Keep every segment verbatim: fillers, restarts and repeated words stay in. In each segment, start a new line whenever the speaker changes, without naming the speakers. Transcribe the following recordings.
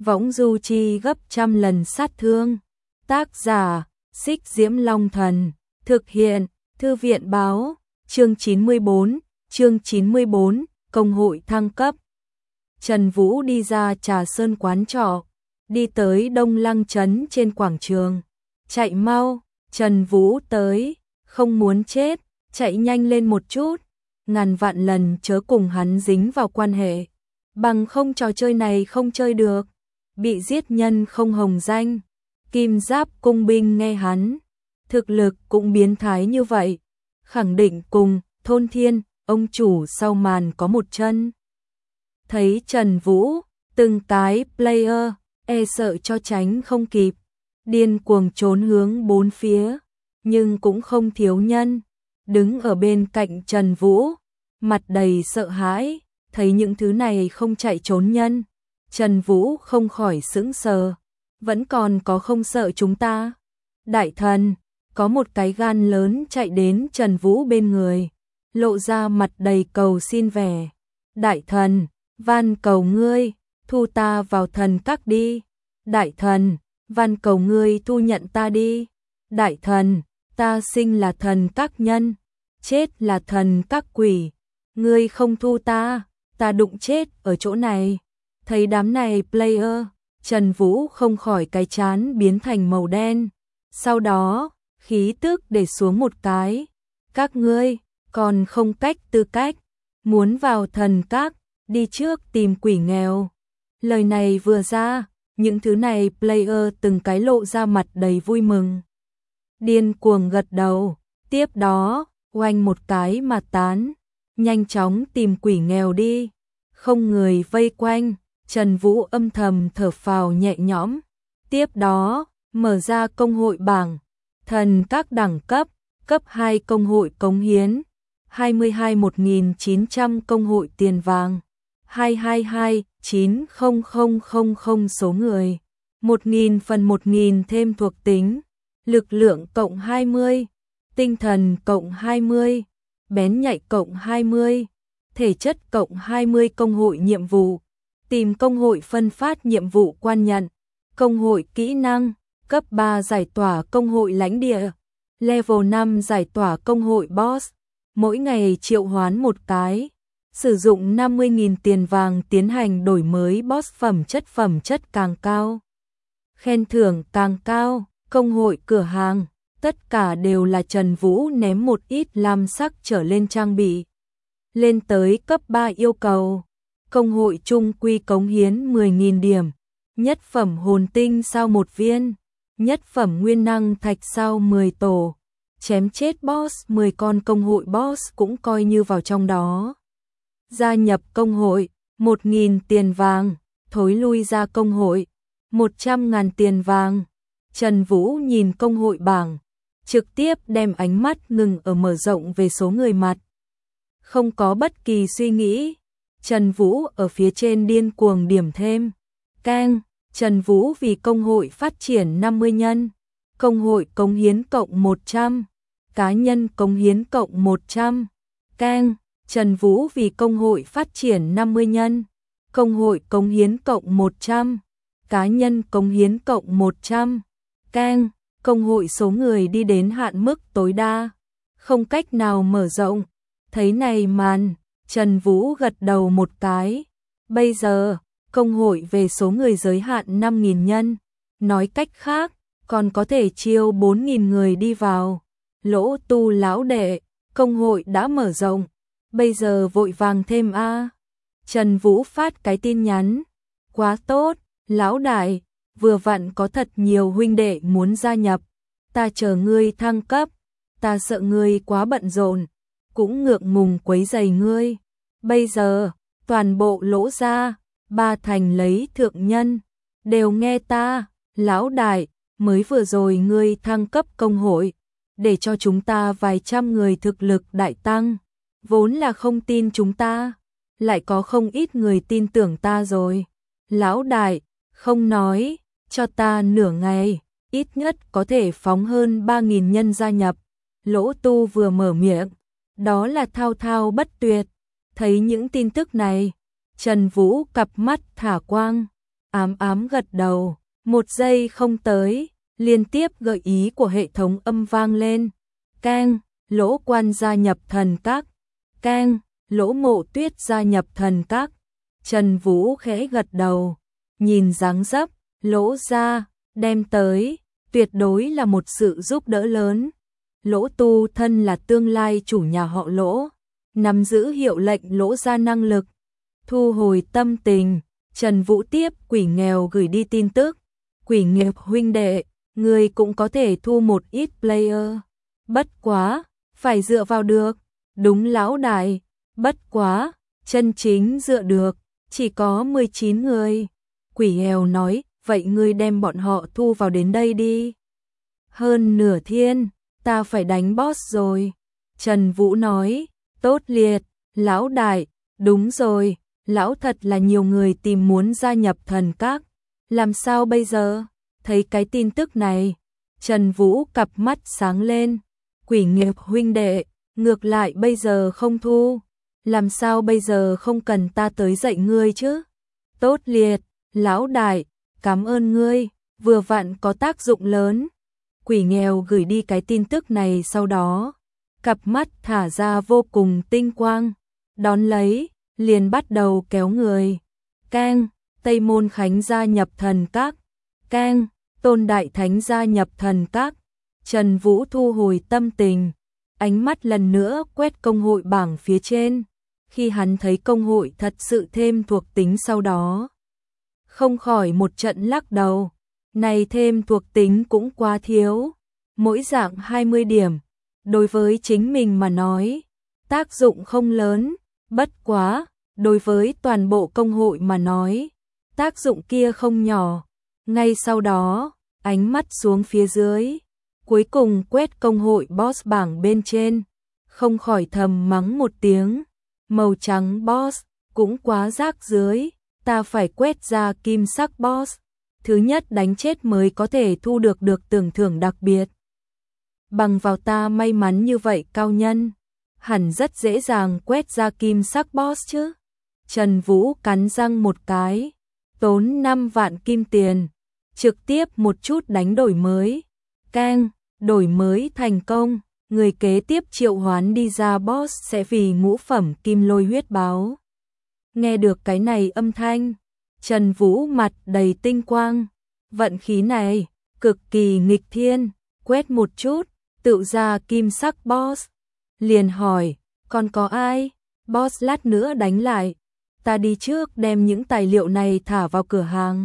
võng du chi gấp trăm lần sát thương. Tác giả, Xích Diễm Long Thần, thực hiện, Thư viện Báo, chương chín mươi bốn, chương chín mươi bốn, công hội thăng cấp. Trần Vũ đi ra Trà Sơn quán trọ, đi tới Đông Lăng trấn trên quảng trường. Chạy mau, Trần Vũ tới, không muốn chết, chạy nhanh lên một chút, ngàn vạn lần chớ cùng hắn dính vào quan hệ, bằng không trò chơi này không chơi được, bị giết nhân không hồng danh. Kim Giáp cung binh nghe hắn, thực lực cũng biến thái như vậy, khẳng định cùng Thôn Thiên, ông chủ sau màn có một chân. Thấy Trần Vũ, từng cái player, e sợ cho tránh không kịp, điên cuồng trốn hướng bốn phía, nhưng cũng không thiếu nhân, đứng ở bên cạnh Trần Vũ, mặt đầy sợ hãi, thấy những thứ này không chạy trốn nhân, Trần Vũ không khỏi sững sờ, vẫn còn có không sợ chúng ta. Đại thần, có một cái gan lớn chạy đến Trần Vũ bên người, lộ ra mặt đầy cầu xin vẻ. Đại thần, van cầu ngươi, thu ta vào thần các đi. Đại thần, van cầu ngươi thu nhận ta đi. Đại thần, ta sinh là thần các nhân, chết là thần các quỷ. Ngươi không thu ta, ta đụng chết ở chỗ này. Thấy đám này player, Trần Vũ không khỏi cái chán biến thành màu đen. Sau đó, khí tức để xuống một cái. Các ngươi, còn không cách tư cách, muốn vào thần các, đi trước tìm quỷ nghèo. Lời này vừa ra, những thứ này player từng cái lộ ra mặt đầy vui mừng. Điên cuồng gật đầu, tiếp đó, oanh một cái mà tán, nhanh chóng tìm quỷ nghèo đi. Không người vây quanh, Trần Vũ âm thầm thở phào nhẹ nhõm. Tiếp đó, mở ra công hội bảng, thần các đẳng cấp, cấp hai công hội cống hiến, hai mươi hai một nghìn chín trăm công hội tiền vàng, hai hai hai chín không không không không số người, một nghìn phần một nghìn thêm thuộc tính, lực lượng cộng hai mươi, tinh thần cộng hai mươi, bén nhạy cộng hai mươi, thể chất cộng hai mươi. Công hội nhiệm vụ, tìm công hội phân phát nhiệm vụ quan nhận, công hội kỹ năng, cấp ba giải tỏa công hội lãnh địa, level năm giải tỏa công hội boss, mỗi ngày triệu hoán một cái, sử dụng năm mươi nghìn tiền vàng tiến hành đổi mới boss phẩm chất phẩm chất càng cao, khen thưởng càng cao, công hội cửa hàng, tất cả đều là Trần Vũ ném một ít lam sắc trở lên trang bị. Lên tới cấp ba yêu cầu, công hội trung quy cống hiến mười nghìn điểm, nhất phẩm hồn tinh sao một viên, nhất phẩm nguyên năng thạch sao mười tổ, chém chết boss mười con công hội boss cũng coi như vào trong đó. Gia nhập công hội, một nghìn tiền vàng, thối lui ra công hội, một trăm ngàn tiền vàng. Trần Vũ nhìn công hội bảng, trực tiếp đem ánh mắt ngừng ở mở rộng về số người mặt. Không có bất kỳ suy nghĩ, Trần Vũ ở phía trên điên cuồng điểm thêm. Keng, Trần Vũ vì công hội phát triển năm mươi nhân, công hội cống hiến cộng một trăm, cá nhân cống hiến cộng một trăm. Keng, Trần Vũ vì công hội phát triển năm mươi nhân, công hội cống hiến cộng một trăm, cá nhân cống hiến cộng một trăm. Keng, công hội số người đi đến hạn mức tối đa, không cách nào mở rộng. Thấy này màn, Trần Vũ gật đầu một cái. Bây giờ, công hội về số người giới hạn năm nghìn nhân, nói cách khác, còn có thể chiêu bốn nghìn người đi vào. Lỗ Tu lão đệ, công hội đã mở rộng, bây giờ vội vàng thêm a. Trần Vũ phát cái tin nhắn, quá tốt, lão đại, vừa vặn có thật nhiều huynh đệ muốn gia nhập, ta chờ ngươi thăng cấp, ta sợ ngươi quá bận rộn, cũng ngượng ngùng quấy rầy ngươi. Bây giờ, toàn bộ Lỗ gia, ba thành lấy thượng nhân, đều nghe ta, lão đại, mới vừa rồi ngươi thăng cấp công hội, để cho chúng ta vài trăm người thực lực đại tăng, vốn là không tin chúng ta, lại có không ít người tin tưởng ta rồi. Lão đại, không nói, cho ta nửa ngày, ít nhất có thể phóng hơn ba nghìn nhân gia nhập. Lỗ Tu vừa mở miệng, đó là thao thao bất tuyệt. Thấy những tin tức này, Trần Vũ cặp mắt thả quang, ám ám gật đầu, một giây không tới, liên tiếp gợi ý của hệ thống âm vang lên. Keng, Lỗ Quan gia nhập thần các. Keng, Lỗ Mộ Tuyết gia nhập thần các. Trần Vũ khẽ gật đầu, nhìn dáng dấp, Lỗ gia đem tới, tuyệt đối là một sự giúp đỡ lớn. Lỗ Tu thân là tương lai chủ nhà họ Lỗ, nắm giữ hiệu lệnh Lỗ gia năng lực. Thu hồi tâm tình, Trần Vũ tiếp Quỷ Nghèo gửi đi tin tức. Quỷ Nghèo huynh đệ, người cũng có thể thu một ít player. Bất quá, phải dựa vào được. Đúng lão đại, bất quá, chân chính dựa được, chỉ có mười chín người. Quỷ Nghèo nói, vậy ngươi đem bọn họ thu vào đến đây đi. Hơn nửa thiên, ta phải đánh boss rồi. Trần Vũ nói, tốt liệt, lão đại, đúng rồi, lão thật là nhiều người tìm muốn gia nhập thần các. Làm sao bây giờ? Thấy cái tin tức này, Trần Vũ cặp mắt sáng lên. Quỷ Nghiệp huynh đệ, ngược lại bây giờ không thu. Làm sao bây giờ không cần ta tới dạy ngươi chứ? Tốt liệt, lão đại, cảm ơn ngươi, vừa vặn có tác dụng lớn. Quỷ Nghèo gửi đi cái tin tức này sau đó, cặp mắt thả ra vô cùng tinh quang, đón lấy, liền bắt đầu kéo người. Keng, Tây Môn Khánh gia nhập thần các. Keng, Tôn Đại Thánh gia nhập thần các. Trần Vũ thu hồi tâm tình, ánh mắt lần nữa quét công hội bảng phía trên. Khi hắn thấy công hội thật sự thêm thuộc tính sau đó, không khỏi một trận lắc đầu. Này thêm thuộc tính cũng quá thiếu, mỗi dạng hai mươi điểm, đối với chính mình mà nói, tác dụng không lớn, bất quá, đối với toàn bộ công hội mà nói, tác dụng kia không nhỏ. Ngay sau đó, ánh mắt xuống phía dưới, cuối cùng quét công hội boss bảng bên trên, không khỏi thầm mắng một tiếng, màu trắng boss, cũng quá rác rưới, ta phải quét ra kim sắc boss. Thứ nhất đánh chết mới có thể thu được được tưởng thưởng đặc biệt. Bằng vào ta may mắn như vậy cao nhân, hẳn rất dễ dàng quét ra kim sắc boss chứ. Trần Vũ cắn răng một cái, tốn năm vạn kim tiền, trực tiếp một chút đánh đổi mới. Keng, đổi mới thành công, người kế tiếp triệu hoán đi ra boss sẽ vì ngũ phẩm kim lôi huyết báo. Nghe được cái này âm thanh, Trần Vũ mặt đầy tinh quang, vận khí này, cực kỳ nghịch thiên, quét một chút, tự ra kim sắc boss. Liền hỏi, còn có ai? Boss lát nữa đánh lại, ta đi trước đem những tài liệu này thả vào cửa hàng.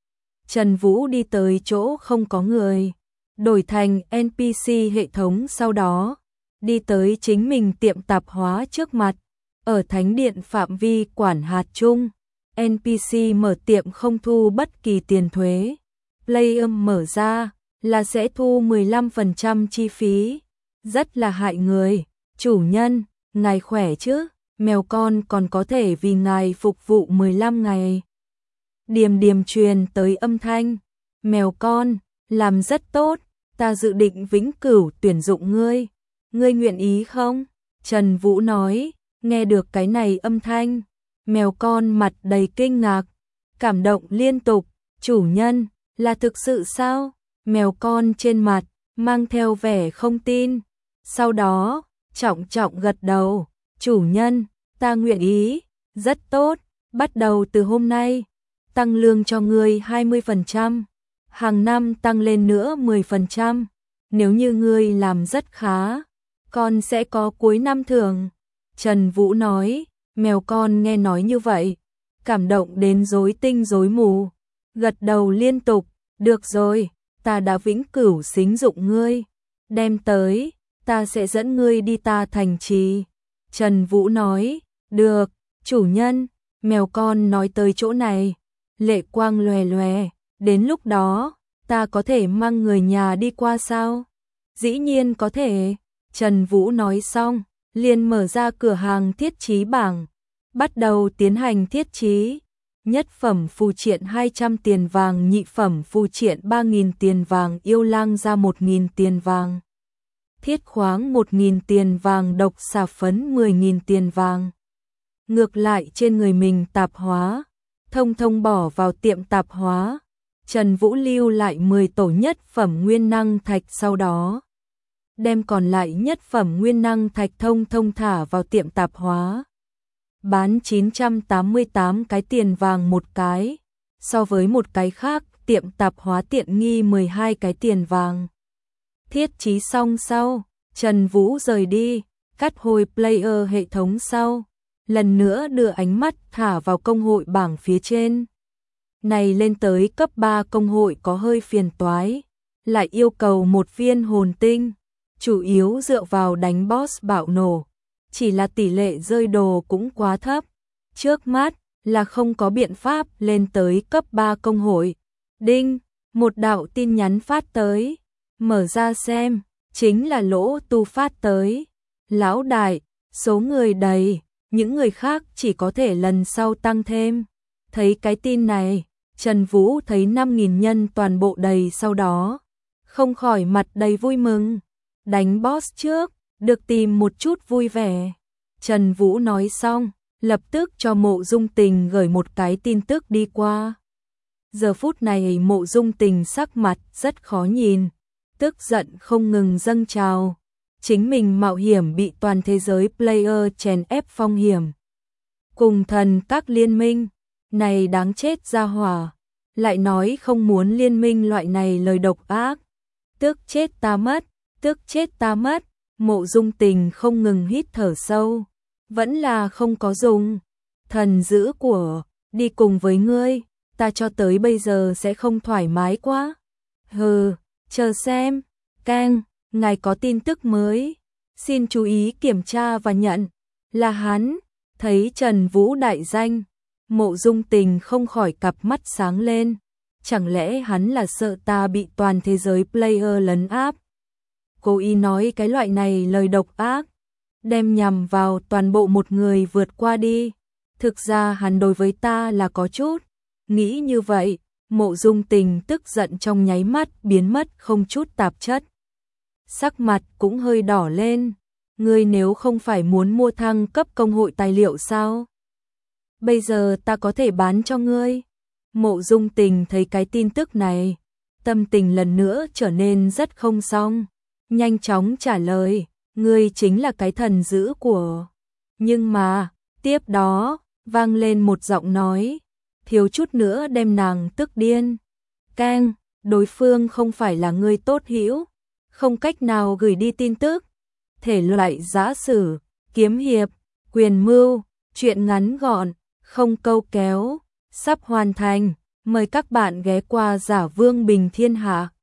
Trần Vũ đi tới chỗ không có người, đổi thành en pê xê hệ thống sau đó, đi tới chính mình tiệm tạp hóa trước mặt, ở thánh điện phạm vi quản hạt chung. en pê xê mở tiệm không thu bất kỳ tiền thuế. Player mở ra là sẽ thu mười lăm phần trăm chi phí. Rất là hại người. Chủ nhân, ngài khỏe chứ? Mèo con còn có thể vì ngài phục vụ mười lăm ngày. Điềm điềm truyền tới âm thanh. Mèo con, làm rất tốt. Ta dự định vĩnh cửu tuyển dụng ngươi. Ngươi nguyện ý không? Trần Vũ nói. Nghe được cái này âm thanh, mèo con mặt đầy kinh ngạc, cảm động liên tục. Chủ nhân, là thực sự sao? Mèo con trên mặt mang theo vẻ không tin. Sau đó, trọng trọng gật đầu. Chủ nhân, ta nguyện ý. Rất tốt, bắt đầu từ hôm nay, tăng lương cho ngươi hai mươi phần trăm, hàng năm tăng lên nữa mười phần trăm. Nếu như ngươi làm rất khá, con sẽ có cuối năm thưởng. Trần Vũ nói. Mèo con nghe nói như vậy, cảm động đến rối tinh rối mù, gật đầu liên tục. Được rồi, ta đã vĩnh cửu xính dụng ngươi, đem tới, ta sẽ dẫn ngươi đi ta thành trì. Trần Vũ nói. Được, chủ nhân. Mèo con nói tới chỗ này, lệ quang lòe lòe. Đến lúc đó, ta có thể mang người nhà đi qua sao? Dĩ nhiên có thể. Trần Vũ nói xong, liền mở ra cửa hàng thiết trí bảng, bắt đầu tiến hành thiết trí. Nhất phẩm phù triện hai trăm tiền vàng, nhị phẩm phù triện ba nghìn tiền vàng, yêu lang ra một nghìn tiền vàng, thiết khoáng một nghìn tiền vàng, độc xà phấn mười nghìn tiền vàng. Ngược lại trên người mình tạp hóa, thông thông bỏ vào tiệm tạp hóa. Trần Vũ lưu lại mười tổ nhất phẩm nguyên năng thạch, sau đó đem còn lại nhất phẩm nguyên năng thạch thông thông thả vào tiệm tạp hóa. Bán chín trăm tám mươi tám cái tiền vàng một cái, so với một cái khác, tiệm tạp hóa tiện nghi mười hai cái tiền vàng. Thiết trí xong sau, Trần Vũ rời đi, cắt hồi player hệ thống sau, lần nữa đưa ánh mắt thả vào công hội bảng phía trên. Này lên tới cấp ba công hội có hơi phiền toái, lại yêu cầu một viên hồn tinh, chủ yếu dựa vào đánh boss bạo nổ, chỉ là tỷ lệ rơi đồ cũng quá thấp. Trước mắt là không có biện pháp lên tới cấp ba công hội. Đinh, một đạo tin nhắn phát tới, mở ra xem, chính là Lỗ Tu phát tới. Lão đại, số người đầy, những người khác chỉ có thể lần sau tăng thêm. Thấy cái tin này, Trần Vũ thấy năm nghìn nhân toàn bộ đầy, sau đó không khỏi mặt đầy vui mừng. Đánh boss trước, được tìm một chút vui vẻ. Trần Vũ nói xong, lập tức cho Mộ Dung Tình gửi một cái tin tức đi qua. Giờ phút này Mộ Dung Tình sắc mặt rất khó nhìn, tức giận không ngừng dâng trào. Chính mình mạo hiểm bị toàn thế giới player chèn ép phong hiểm. Cùng thần các liên minh, này đáng chết ra hỏa, lại nói không muốn liên minh loại này lời độc ác. Tức chết ta mất, tức chết ta mất, Mộ Dung Tình không ngừng hít thở sâu, vẫn là không có dùng. Thần dữ của, đi cùng với ngươi, ta cho tới bây giờ sẽ không thoải mái quá. Hừ, chờ xem, Kang, ngài có tin tức mới, xin chú ý kiểm tra và nhận, là hắn. Thấy Trần Vũ đại danh, Mộ Dung Tình không khỏi cặp mắt sáng lên, chẳng lẽ hắn là sợ ta bị toàn thế giới player lấn áp? Cố ý nói cái loại này lời độc ác, đem nhằm vào toàn bộ một người vượt qua đi. Thực ra hắn đối với ta là có chút, nghĩ như vậy, Mộ Dung Tình tức giận trong nháy mắt biến mất không chút tạp chất. Sắc mặt cũng hơi đỏ lên, ngươi nếu không phải muốn mua thăng cấp công hội tài liệu sao? Bây giờ ta có thể bán cho ngươi. Mộ Dung Tình thấy cái tin tức này, tâm tình lần nữa trở nên rất không xong, nhanh chóng trả lời, ngươi chính là cái thần dữ của. Nhưng mà, tiếp đó, vang lên một giọng nói, thiếu chút nữa đem nàng tức điên. Kang, đối phương không phải là ngươi tốt hữu, không cách nào gửi đi tin tức. Thể loại giã sử, kiếm hiệp, quyền mưu, truyện ngắn gọn, không câu kéo, sắp hoàn thành. Mời các bạn ghé qua Giả Vương Bình Thiên Hạ.